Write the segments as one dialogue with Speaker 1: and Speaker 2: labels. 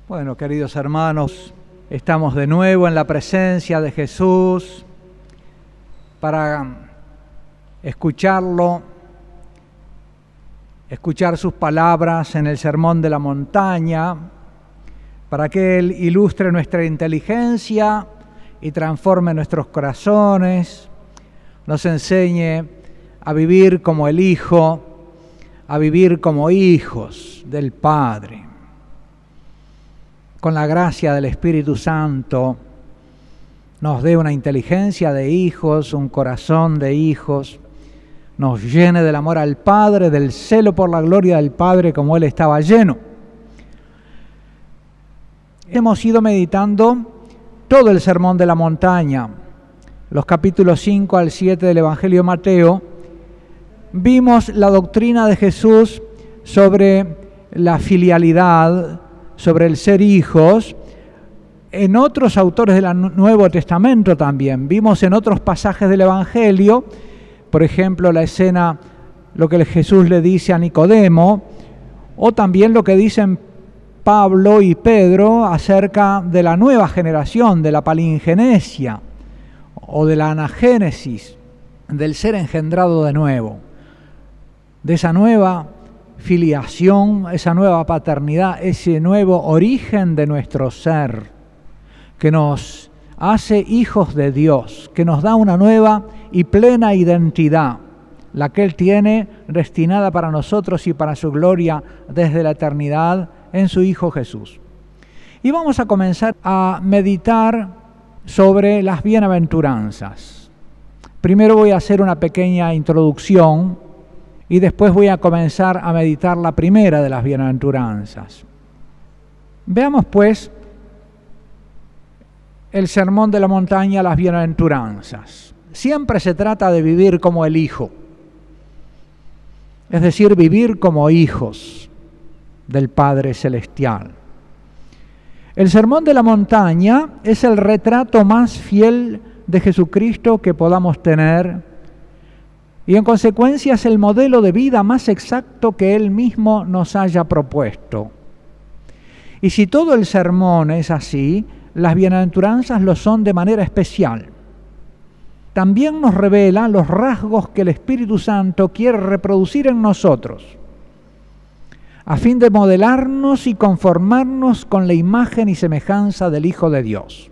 Speaker 1: Bueno, queridos hermanos, estamos de nuevo en la presencia de Jesús para escucharlo, escuchar sus palabras en el Sermón de la Montaña, para que Él ilustre nuestra inteligencia y transforme nuestros corazones, nos enseñe a vivir como el Hijo, a vivir como hijos del Padre. Con la gracia del Espíritu Santo nos dé una inteligencia de hijos, un corazón de hijos, nos llene del amor al Padre, del celo por la gloria del Padre como Él estaba lleno. Hemos ido meditando todo el Sermón de la Montaña, los capítulos 5 al 7 del Evangelio de Mateo. Vimos la doctrina de Jesús sobre la filialidad, sobre el ser hijos, en otros autores del Nuevo Testamento también. Vimos en otros pasajes del Evangelio, por ejemplo, la escena, lo que Jesús le dice a Nicodemo, o también lo que dicen Pablo y Pedro acerca de la nueva generación, de la palingenesia, o de la anagénesis, del ser engendrado de nuevo, de esa nueva filiación, esa nueva paternidad, ese nuevo origen de nuestro ser, que nos hace hijos de Dios, que nos da una nueva y plena identidad, la que Él tiene destinada para nosotros y para su gloria desde la eternidad en su Hijo Jesús. Y vamos a comenzar a meditar sobre las bienaventuranzas. Primero voy a hacer una pequeña introducción y después voy a comenzar a meditar la primera de las bienaventuranzas. Veamos pues el Sermón de la Montaña, las bienaventuranzas. Siempre se trata de vivir como el Hijo, es decir, vivir como hijos del Padre Celestial. El Sermón de la Montaña es el retrato más fiel de Jesucristo que podamos tener, y en consecuencia es el modelo de vida más exacto que Él mismo nos haya propuesto. Y si todo el sermón es así, las bienaventuranzas lo son de manera especial. También nos revela los rasgos que el Espíritu Santo quiere reproducir en nosotros, a fin de modelarnos y conformarnos con la imagen y semejanza del Hijo de Dios.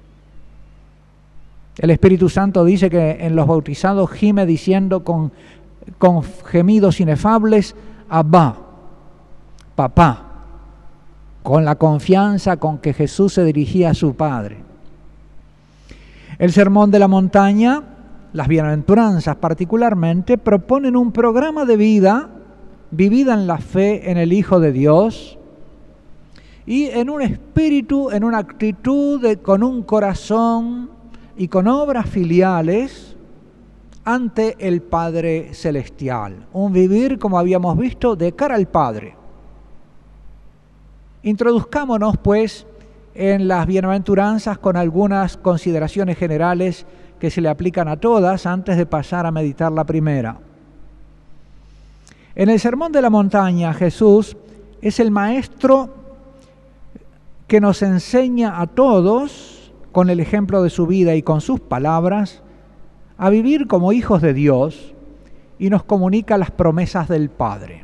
Speaker 1: El Espíritu Santo dice que en los bautizados gime diciendo con gemidos inefables, Abba, papá, con la confianza con que Jesús se dirigía a su Padre. El Sermón de la Montaña, las bienaventuranzas particularmente, proponen un programa de vida vivida en la fe en el Hijo de Dios y en un espíritu, en una actitud, con un corazón y con obras filiales ante el Padre Celestial. Un vivir, como habíamos visto, de cara al Padre. Introduzcámonos, pues, en las bienaventuranzas con algunas consideraciones generales que se le aplican a todas antes de pasar a meditar la primera. En el Sermón de la Montaña, Jesús es el maestro que nos enseña a todos, con el ejemplo de su vida y con sus palabras, a vivir como hijos de Dios y nos comunica las promesas del Padre.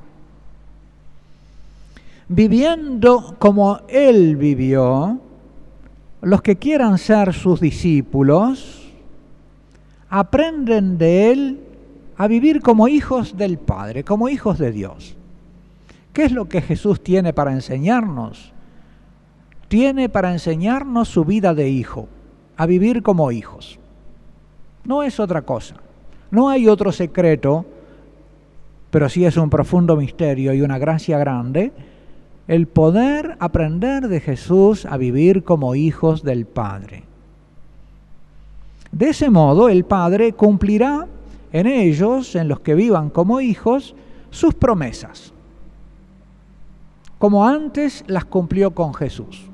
Speaker 1: Viviendo como Él vivió, los que quieran ser sus discípulos aprenden de Él a vivir como hijos del Padre, como hijos de Dios. ¿Qué es lo que Jesús tiene para enseñarnos? Tiene para enseñarnos su vida de hijo, a vivir como hijos. No es otra cosa, no hay otro secreto, pero sí es un profundo misterio y una gracia grande, el poder aprender de Jesús a vivir como hijos del Padre. De ese modo, el Padre cumplirá en ellos, en los que vivan como hijos, sus promesas, como antes las cumplió con Jesús.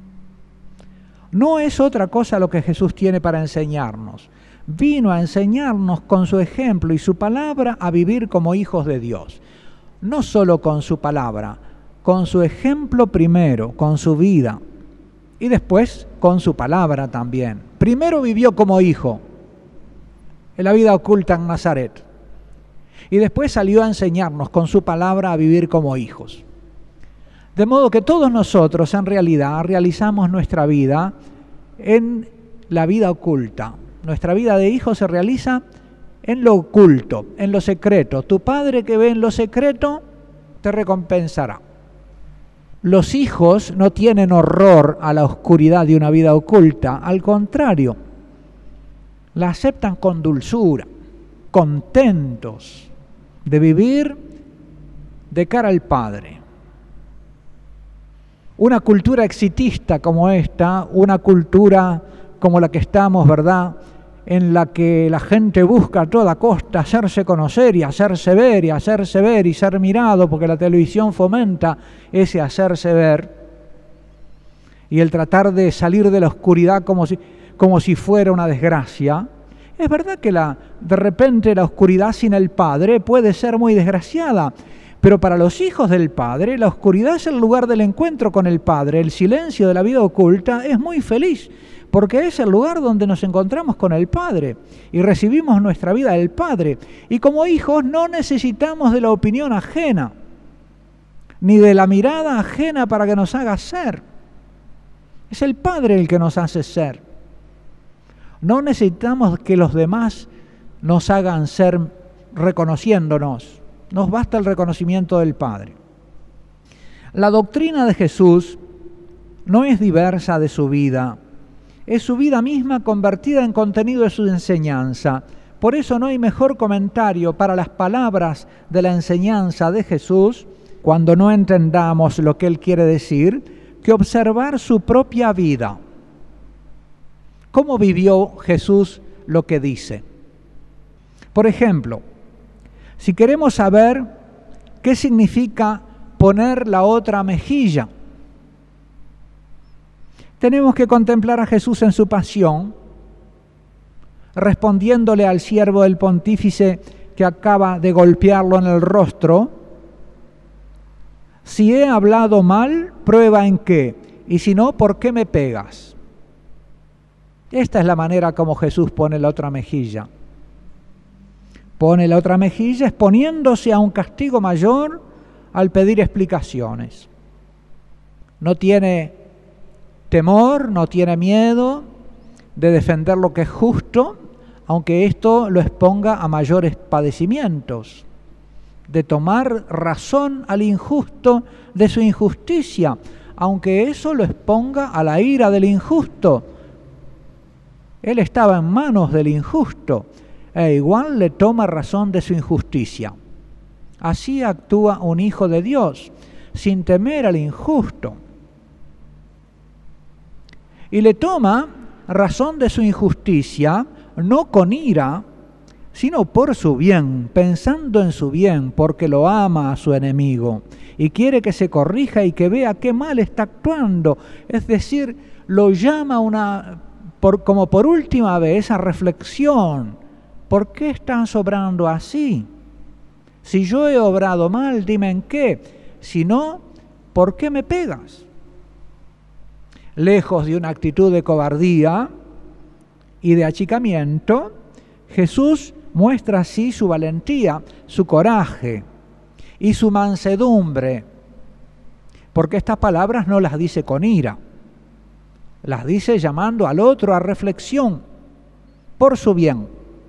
Speaker 1: No es otra cosa lo que Jesús tiene para enseñarnos. Vino a enseñarnos con su ejemplo y su palabra a vivir como hijos de Dios. No solo con su palabra, con su ejemplo primero, con su vida, y después con su palabra también. Primero vivió como hijo, en la vida oculta en Nazaret, y después salió a enseñarnos con su palabra a vivir como hijos. De modo que todos nosotros en realidad realizamos nuestra vida en la vida oculta. Nuestra vida de hijo se realiza en lo oculto, en lo secreto. Tu Padre que ve en lo secreto te recompensará. Los hijos no tienen horror a la oscuridad de una vida oculta, al contrario, la aceptan con dulzura, contentos de vivir de cara al Padre. Una cultura exitista como esta, una cultura como la que estamos, ¿verdad?, en la que la gente busca a toda costa hacerse conocer y hacerse ver y hacerse ver y ser mirado, porque la televisión fomenta ese hacerse ver y el tratar de salir de la oscuridad como si fuera una desgracia. Es verdad que de repente la oscuridad sin el Padre puede ser muy desgraciada, pero para los hijos del Padre la oscuridad es el lugar del encuentro con el Padre. El silencio de la vida oculta es muy feliz, porque es el lugar donde nos encontramos con el Padre y recibimos nuestra vida del Padre. Y como hijos no necesitamos de la opinión ajena, ni de la mirada ajena para que nos haga ser. Es el Padre el que nos hace ser. No necesitamos que los demás nos hagan ser reconociéndonos. Nos basta el reconocimiento del Padre. La doctrina de Jesús no es diversa de su vida. Es su vida misma convertida en contenido de su enseñanza. Por eso no hay mejor comentario para las palabras de la enseñanza de Jesús, cuando no entendamos lo que Él quiere decir, que observar su propia vida. ¿Cómo vivió Jesús lo que dice? Por ejemplo, si queremos saber qué significa poner la otra mejilla, tenemos que contemplar a Jesús en su pasión, respondiéndole al siervo del pontífice que acaba de golpearlo en el rostro: si he hablado mal, prueba en qué, y si no, ¿por qué me pegas? Esta es la manera como Jesús pone la otra mejilla. Pone la otra mejilla exponiéndose a un castigo mayor al pedir explicaciones. No tiene temor, no tiene miedo de defender lo que es justo, aunque esto lo exponga a mayores padecimientos, de tomar razón al injusto de su injusticia, aunque eso lo exponga a la ira del injusto. Él estaba en manos del injusto, e igual le toma razón de su injusticia. Así actúa un hijo de Dios, sin temer al injusto. Y le toma razón de su injusticia, no con ira, sino por su bien, pensando en su bien, porque lo ama a su enemigo y quiere que se corrija y que vea qué mal está actuando. Es decir, lo llama como por última vez a reflexión. ¿Por qué estás obrando así? Si yo he obrado mal, dime en qué. Si no, ¿por qué me pegas? Lejos de una actitud de cobardía y de achicamiento, Jesús muestra así su valentía, su coraje y su mansedumbre, porque estas palabras no las dice con ira, las dice llamando al otro a reflexión por su bien.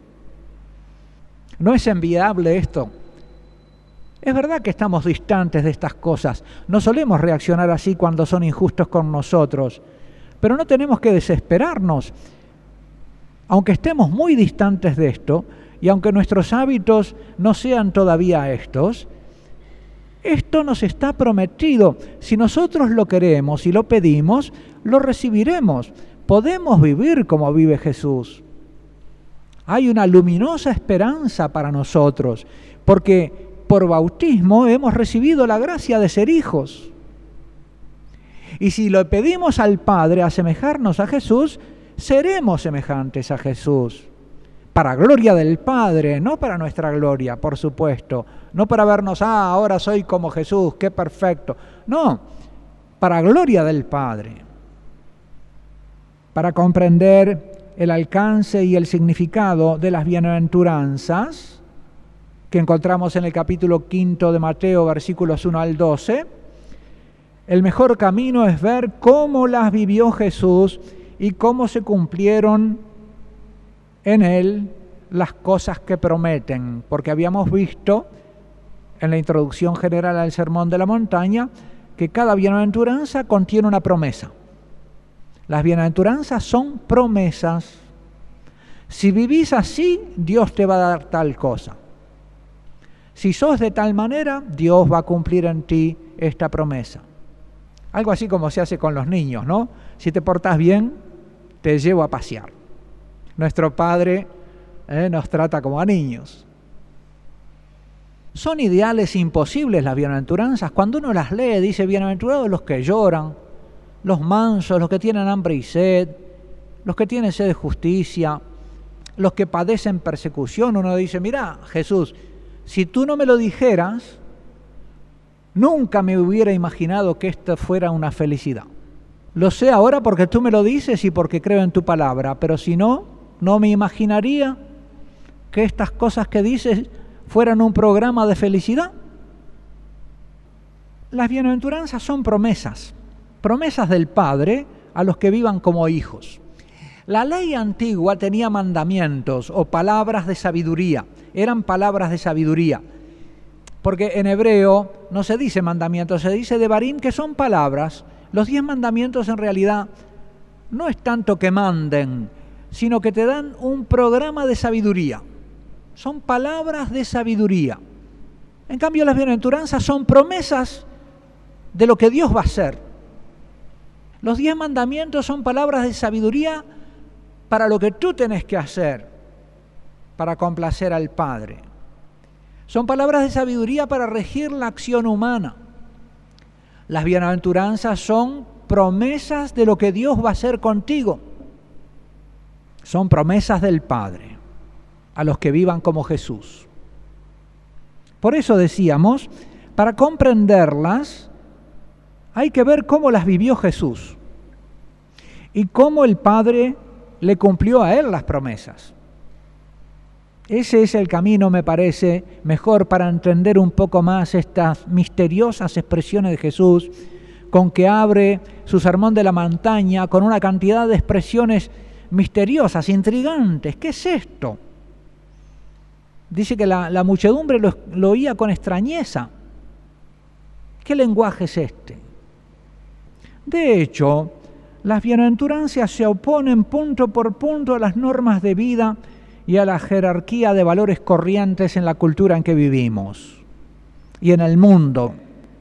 Speaker 1: ¿No es envidiable esto? Es verdad que estamos distantes de estas cosas, no solemos reaccionar así cuando son injustos con nosotros, pero no tenemos que desesperarnos. Aunque estemos muy distantes de esto, y aunque nuestros hábitos no sean todavía estos, esto nos está prometido. Si nosotros lo queremos y lo pedimos, lo recibiremos. Podemos vivir como vive Jesús. Hay una luminosa esperanza para nosotros, porque por bautismo hemos recibido la gracia de ser hijos. Y si lo pedimos al Padre asemejarnos a Jesús, seremos semejantes a Jesús. para gloria del Padre, no para nuestra gloria, por supuesto, no para vernos, ahora soy como Jesús, qué perfecto, no, para gloria del Padre, para comprender el alcance y el significado de las bienaventuranzas que encontramos en el capítulo 5 de Mateo, versículos 1 al 12, el mejor camino es ver cómo las vivió Jesús y cómo se cumplieron en él las cosas que prometen, porque habíamos visto en la introducción general al Sermón de la Montaña que cada bienaventuranza contiene una promesa. Las bienaventuranzas son promesas. Si vivís así, Dios te va a dar tal cosa. Si sos de tal manera, Dios va a cumplir en ti esta promesa. Algo así como se hace con los niños, ¿no? Si te portás bien, te llevo a pasear. Nuestro Padre nos trata como a niños. Son ideales imposibles las bienaventuranzas. Cuando uno las lee, dice, bienaventurados los que lloran, los mansos, los que tienen hambre y sed, los que tienen sed de justicia, los que padecen persecución. Uno dice, mira, Jesús, si tú no me lo dijeras, nunca me hubiera imaginado que esto fuera una felicidad. Lo sé ahora porque tú me lo dices y porque creo en tu palabra, pero si no, no me imaginaría que estas cosas que dices fueran un programa de felicidad. Las bienaventuranzas son promesas, promesas del Padre a los que vivan como hijos. La ley antigua tenía mandamientos o palabras de sabiduría, eran palabras de sabiduría, porque en hebreo no se dice mandamientos, se dice devarim, que son palabras. Los 10 mandamientos en realidad no es tanto que manden, sino que te dan un programa de sabiduría. Son palabras de sabiduría. En cambio, las bienaventuranzas son promesas de lo que Dios va a hacer. Los 10 mandamientos son palabras de sabiduría para lo que tú tenés que hacer para complacer al Padre. Son palabras de sabiduría para regir la acción humana. Las bienaventuranzas son promesas de lo que Dios va a hacer contigo. Son promesas del Padre a los que vivan como Jesús. Por eso decíamos, para comprenderlas hay que ver cómo las vivió Jesús y cómo el Padre le cumplió a él las promesas. Ese es el camino, me parece, mejor para entender un poco más estas misteriosas expresiones de Jesús, con que abre su Sermón de la Montaña con una cantidad de expresiones misteriosas, intrigantes. ¿Qué es esto? Dice que la muchedumbre lo oía con extrañeza. ¿Qué lenguaje es este? De hecho, las bienaventuranzas se oponen punto por punto a las normas de vida y a la jerarquía de valores corrientes en la cultura en que vivimos y en el mundo.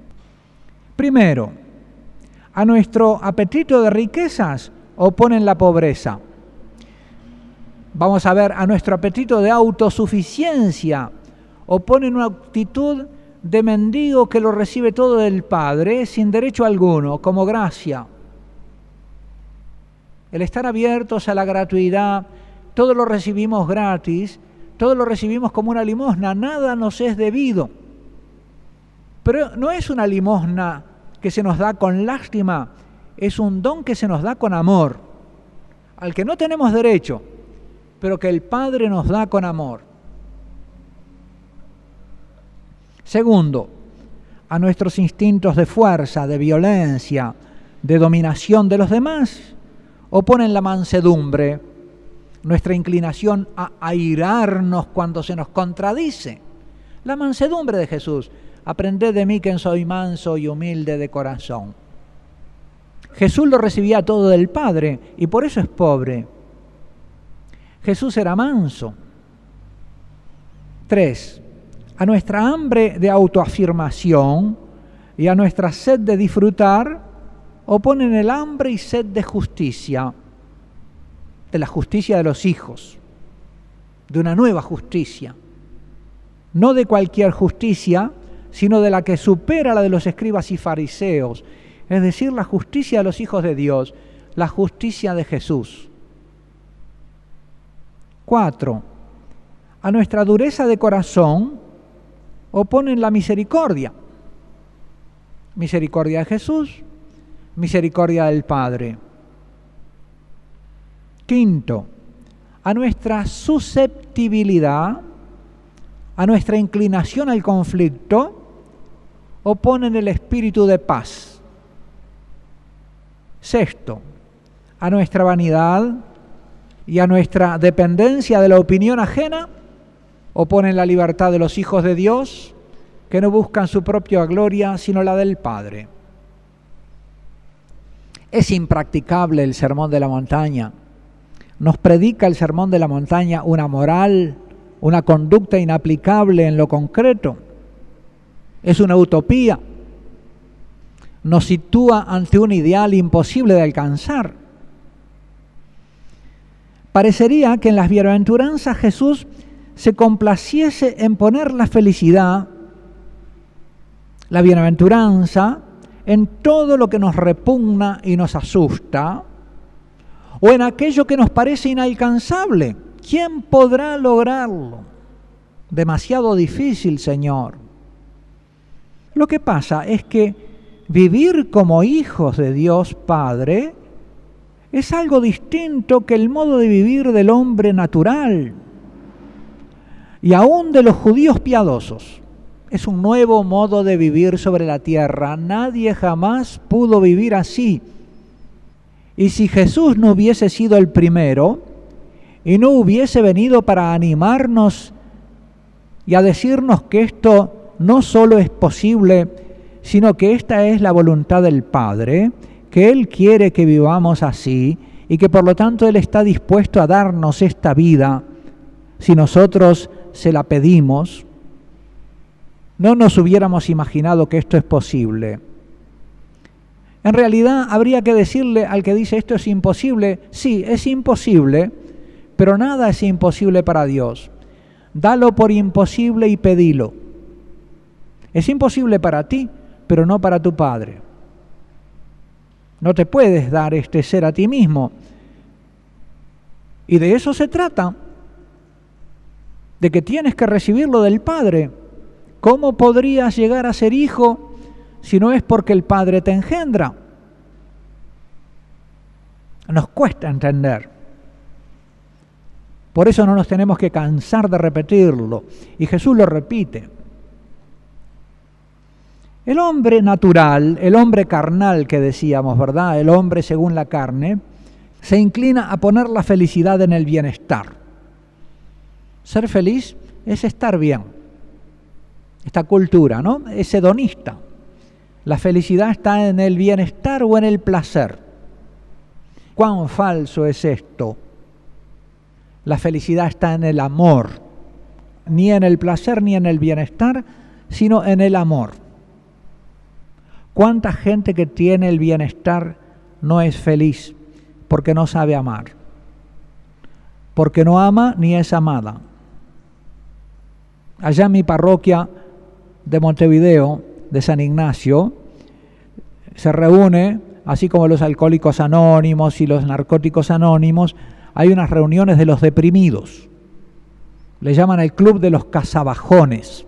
Speaker 1: Primero, a nuestro apetito de riquezas oponen la pobreza. Vamos a ver, a nuestro apetito de autosuficiencia oponen una actitud de mendigo que lo recibe todo del Padre sin derecho alguno, como gracia. El estar abiertos a la gratuidad, todo lo recibimos gratis, todo lo recibimos como una limosna, nada nos es debido. Pero no es una limosna que se nos da con lástima, es un don que se nos da con amor, al que no tenemos derecho, pero que el Padre nos da con amor. Segundo, a nuestros instintos de fuerza, de violencia, de dominación de los demás, oponen la mansedumbre, nuestra inclinación a airarnos cuando se nos contradice. La mansedumbre de Jesús. Aprended de mí que soy manso y humilde de corazón. Jesús lo recibía todo del Padre y por eso es pobre. Jesús era manso. 3. A nuestra hambre de autoafirmación y a nuestra sed de disfrutar oponen el hambre y sed de justicia, de la justicia de los hijos, de una nueva justicia, no de cualquier justicia, sino de la que supera la de los escribas y fariseos, es decir, la justicia de los hijos de Dios, la justicia de Jesús. 4. A nuestra dureza de corazón oponen la misericordia. Misericordia de Jesús, misericordia del Padre. Quinto, a nuestra susceptibilidad, a nuestra inclinación al conflicto, oponen el espíritu de paz. Sexto, a nuestra vanidad y a nuestra dependencia de la opinión ajena, oponen la libertad de los hijos de Dios, que no buscan su propia gloria, sino la del Padre. Es impracticable el Sermón de la Montaña. Nos predica el Sermón de la Montaña una moral, una conducta inaplicable en lo concreto. Es una utopía. Nos sitúa ante un ideal imposible de alcanzar. Parecería que en las bienaventuranzas Jesús se complaciese en poner la felicidad, la bienaventuranza, en todo lo que nos repugna y nos asusta, o en aquello que nos parece inalcanzable. ¿Quién podrá lograrlo? Demasiado difícil, Señor. Lo que pasa es que vivir como hijos de Dios Padre es algo distinto que el modo de vivir del hombre natural y aún de los judíos piadosos. Es un nuevo modo de vivir sobre la tierra. Nadie jamás pudo vivir así. Y si Jesús no hubiese sido el primero y no hubiese venido para animarnos y a decirnos que esto no solo es posible, sino que esta es la voluntad del Padre, que Él quiere que vivamos así y que por lo tanto Él está dispuesto a darnos esta vida si nosotros se la pedimos, no nos hubiéramos imaginado que esto es posible. En realidad habría que decirle al que dice esto es imposible, sí, es imposible, pero nada es imposible para Dios. Dalo por imposible y pedilo. Es imposible para ti, pero no para tu Padre. No te puedes dar este ser a ti mismo. Y de eso se trata, de que tienes que recibirlo del Padre. ¿Cómo podrías llegar a ser hijo si no es porque el Padre te engendra? Nos cuesta entender. Por eso no nos tenemos que cansar de repetirlo. Y Jesús lo repite. El hombre natural, el hombre carnal que decíamos, ¿verdad? El hombre según la carne, se inclina a poner la felicidad en el bienestar. Ser feliz es estar bien. Esta cultura, ¿no? Es hedonista. La felicidad está en el bienestar o en el placer. ¿Cuán falso es esto? La felicidad está en el amor. Ni en el placer ni en el bienestar, sino en el amor. ¿Cuánta gente que tiene el bienestar no es feliz porque no sabe amar? Porque no ama ni es amada. Allá en mi parroquia de Montevideo, de San Ignacio, se reúne, así como los alcohólicos anónimos y los narcóticos anónimos, hay unas reuniones de los deprimidos. Le llaman el club de los cazabajones.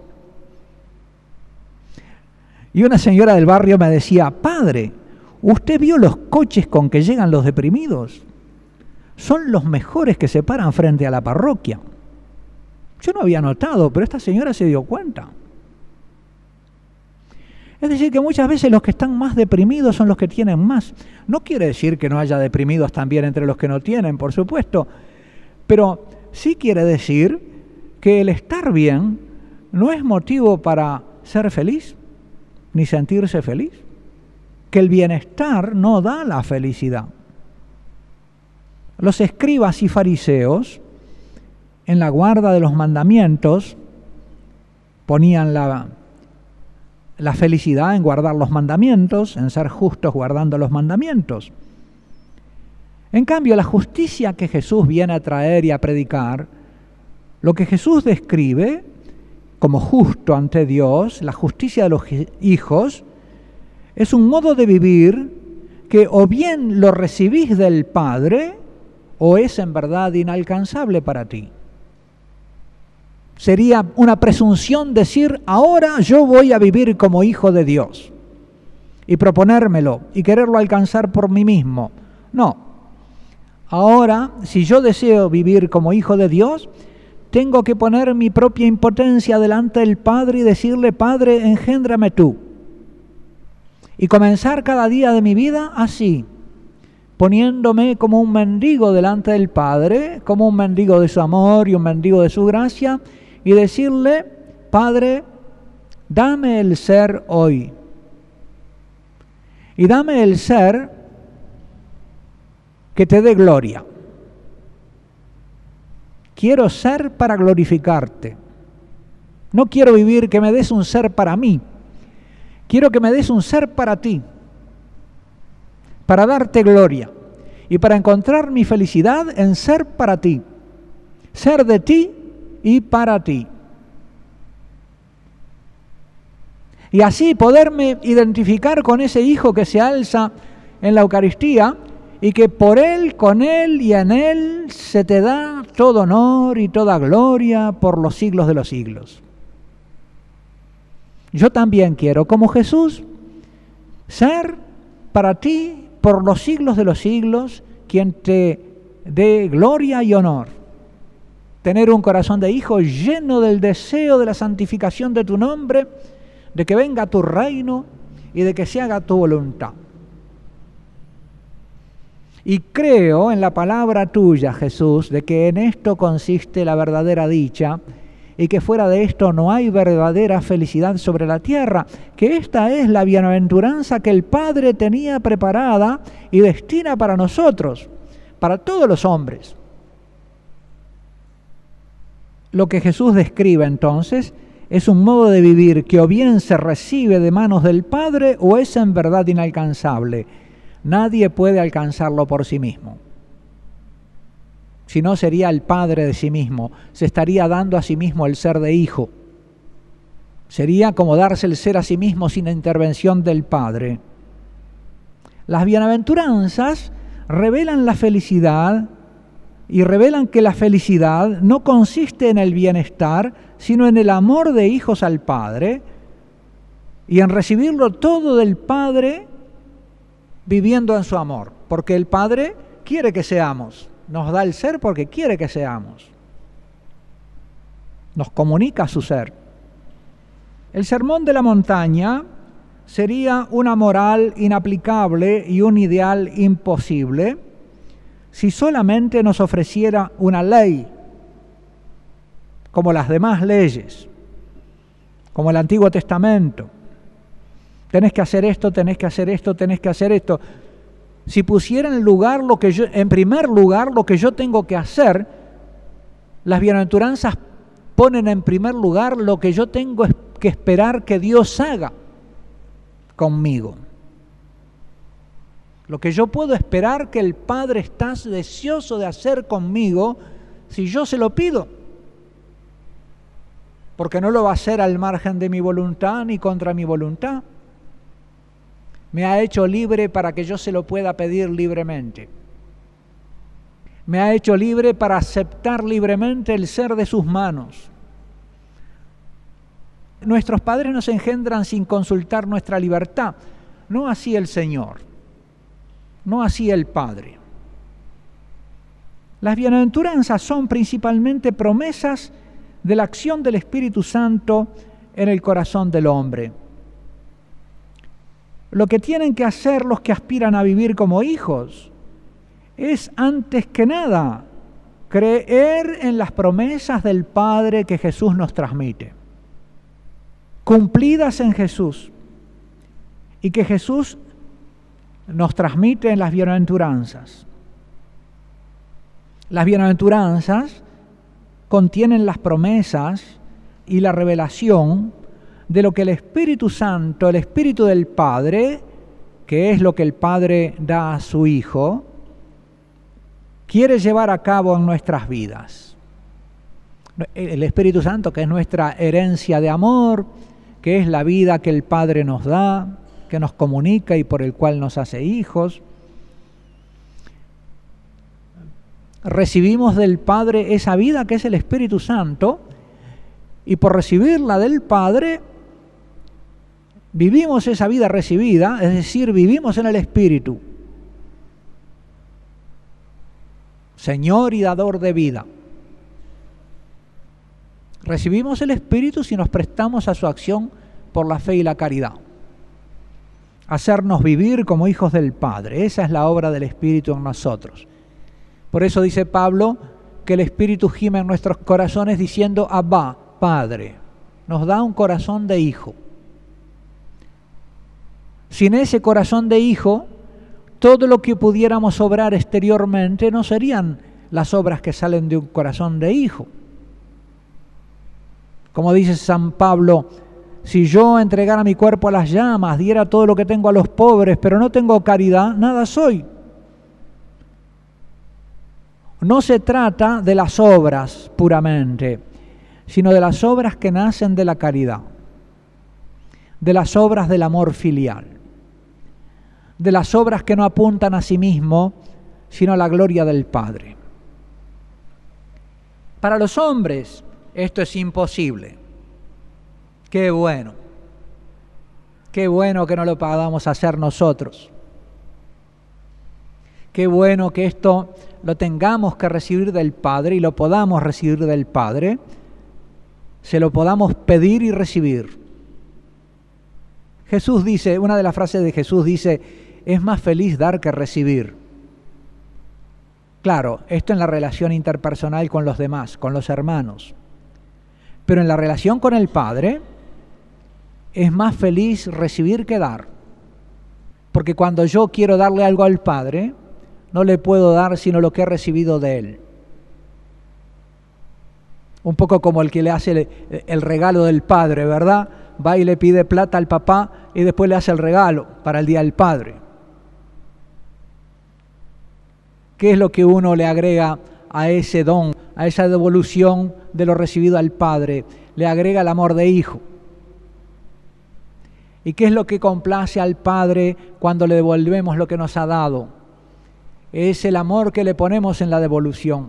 Speaker 1: Y una señora del barrio me decía, padre, ¿usted vio los coches con que llegan los deprimidos? Son los mejores que se paran frente a la parroquia. Yo no había notado, pero esta señora se dio cuenta. Es decir, que muchas veces los que están más deprimidos son los que tienen más. No quiere decir que no haya deprimidos también entre los que no tienen, por supuesto, pero sí quiere decir que el estar bien no es motivo para ser feliz, ni sentirse feliz. Que el bienestar no da la felicidad. Los escribas y fariseos, en la guarda de los mandamientos, ponían la felicidad en guardar los mandamientos, en ser justos guardando los mandamientos. En cambio, la justicia que Jesús viene a traer y a predicar, lo que Jesús describe como justo ante Dios, la justicia de los hijos, es un modo de vivir que o bien lo recibís del Padre o es en verdad inalcanzable para ti. Sería una presunción decir, ahora yo voy a vivir como hijo de Dios y proponérmelo y quererlo alcanzar por mí mismo. No. Ahora, si yo deseo vivir como hijo de Dios, tengo que poner mi propia impotencia delante del Padre y decirle, Padre, engéndrame tú. Y comenzar cada día de mi vida así, poniéndome como un mendigo delante del Padre, como un mendigo de su amor y un mendigo de su gracia, y decirle, Padre, dame el ser hoy. Y dame el ser que te dé gloria. Quiero ser para glorificarte. No quiero vivir que me des un ser para mí. Quiero que me des un ser para ti, para darte gloria y para encontrar mi felicidad en ser para ti, ser de ti y para ti. Y así poderme identificar con ese hijo que se alza en la Eucaristía y que por él, con él y en él se te da todo honor y toda gloria por los siglos de los siglos. Yo también quiero, como Jesús, ser para ti por los siglos de los siglos quien te dé gloria y honor. Tener un corazón de hijo lleno del deseo de la santificación de tu nombre, de que venga tu reino y de que se haga tu voluntad. Y creo en la palabra tuya, Jesús, de que en esto consiste la verdadera dicha y que fuera de esto no hay verdadera felicidad sobre la tierra, que esta es la bienaventuranza que el Padre tenía preparada y destina para nosotros, para todos los hombres. Lo que Jesús describe entonces es un modo de vivir que o bien se recibe de manos del Padre o es en verdad inalcanzable. Nadie puede alcanzarlo por sí mismo. Si no, sería el padre de sí mismo. Se estaría dando a sí mismo el ser de hijo. Sería como darse el ser a sí mismo sin intervención del Padre. Las bienaventuranzas revelan la felicidad y revelan que la felicidad no consiste en el bienestar, sino en el amor de hijos al Padre y en recibirlo todo del Padre viviendo en su amor, porque el Padre quiere que seamos, nos da el ser porque quiere que seamos, nos comunica su ser. El sermón de la montaña sería una moral inaplicable y un ideal imposible si solamente nos ofreciera una ley, como las demás leyes, como el Antiguo Testamento. Tenés que hacer esto, tenés que hacer esto, tenés que hacer esto. Si pusiera en primer lugar lo que yo tengo que hacer, las bienaventuranzas ponen en primer lugar lo que yo tengo que esperar que Dios haga conmigo. Lo que yo puedo esperar que el Padre está deseoso de hacer conmigo si yo se lo pido. Porque no lo va a hacer al margen de mi voluntad ni contra mi voluntad. Me ha hecho libre para que yo se lo pueda pedir libremente. Me ha hecho libre para aceptar libremente el ser de sus manos. Nuestros padres nos engendran sin consultar nuestra libertad. No así el Señor, no así el Padre. Las bienaventuranzas son principalmente promesas de la acción del Espíritu Santo en el corazón del hombre. Lo que tienen que hacer los que aspiran a vivir como hijos es, antes que nada, creer en las promesas del Padre que Jesús nos transmite, cumplidas en Jesús, y que Jesús nos transmite en las bienaventuranzas. Las bienaventuranzas contienen las promesas y la revelación de lo que el Espíritu Santo, el Espíritu del Padre, que es lo que el Padre da a su Hijo, quiere llevar a cabo en nuestras vidas. El Espíritu Santo, que es nuestra herencia de amor, que es la vida que el Padre nos da, que nos comunica y por el cual nos hace hijos. Recibimos del Padre esa vida que es el Espíritu Santo, y por recibirla del Padre, vivimos esa vida recibida, es decir, vivimos en el Espíritu, Señor y dador de vida. Recibimos el Espíritu si nos prestamos a su acción por la fe y la caridad. Hacernos vivir como hijos del Padre, esa es la obra del Espíritu en nosotros. Por eso dice Pablo que el Espíritu gime en nuestros corazones diciendo, Abba, Padre. Nos da un corazón de hijo. Sin ese corazón de hijo, todo lo que pudiéramos obrar exteriormente no serían las obras que salen de un corazón de hijo. Como dice San Pablo, si yo entregara mi cuerpo a las llamas, diera todo lo que tengo a los pobres, pero no tengo caridad, nada soy. No se trata de las obras puramente, sino de las obras que nacen de la caridad, de las obras del amor filial, de las obras que no apuntan a sí mismo, sino a la gloria del Padre. Para los hombres esto es imposible. Qué bueno que no lo podamos hacer nosotros. Qué bueno que esto lo tengamos que recibir del Padre y lo podamos recibir del Padre, se lo podamos pedir y recibir. Jesús dice, una de las frases de Jesús dice, es más feliz dar que recibir. Claro, esto en la relación interpersonal con los demás, con los hermanos. Pero en la relación con el Padre, es más feliz recibir que dar. Porque cuando yo quiero darle algo al Padre, no le puedo dar sino lo que he recibido de Él. Un poco como el que le hace el regalo del Padre, ¿verdad? Va y le pide plata al papá y después le hace el regalo para el Día del Padre. ¿Qué es lo que uno le agrega a ese don, a esa devolución de lo recibido al Padre? Le agrega el amor de hijo. ¿Y qué es lo que complace al Padre cuando le devolvemos lo que nos ha dado? Es el amor que le ponemos en la devolución.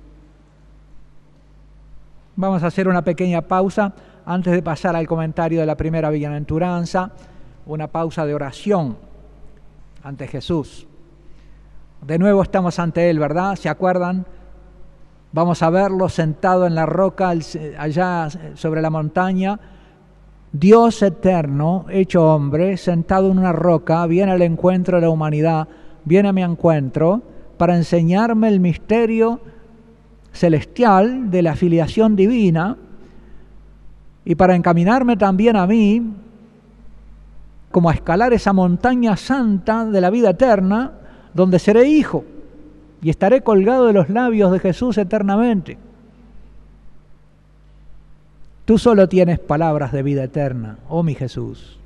Speaker 1: Vamos a hacer una pequeña pausa antes de pasar al comentario de la primera bienaventuranza, una pausa de oración ante Jesús. De nuevo estamos ante Él, ¿verdad? ¿Se acuerdan? Vamos a verlo sentado en la roca, allá sobre la montaña. Dios eterno, hecho hombre, sentado en una roca, viene al encuentro de la humanidad, viene a mi encuentro para enseñarme el misterio celestial de la filiación divina y para encaminarme también a mí como a escalar esa montaña santa de la vida eterna, donde seré hijo y estaré colgado de los labios de Jesús eternamente. Tú solo tienes palabras de vida eterna, oh mi Jesús.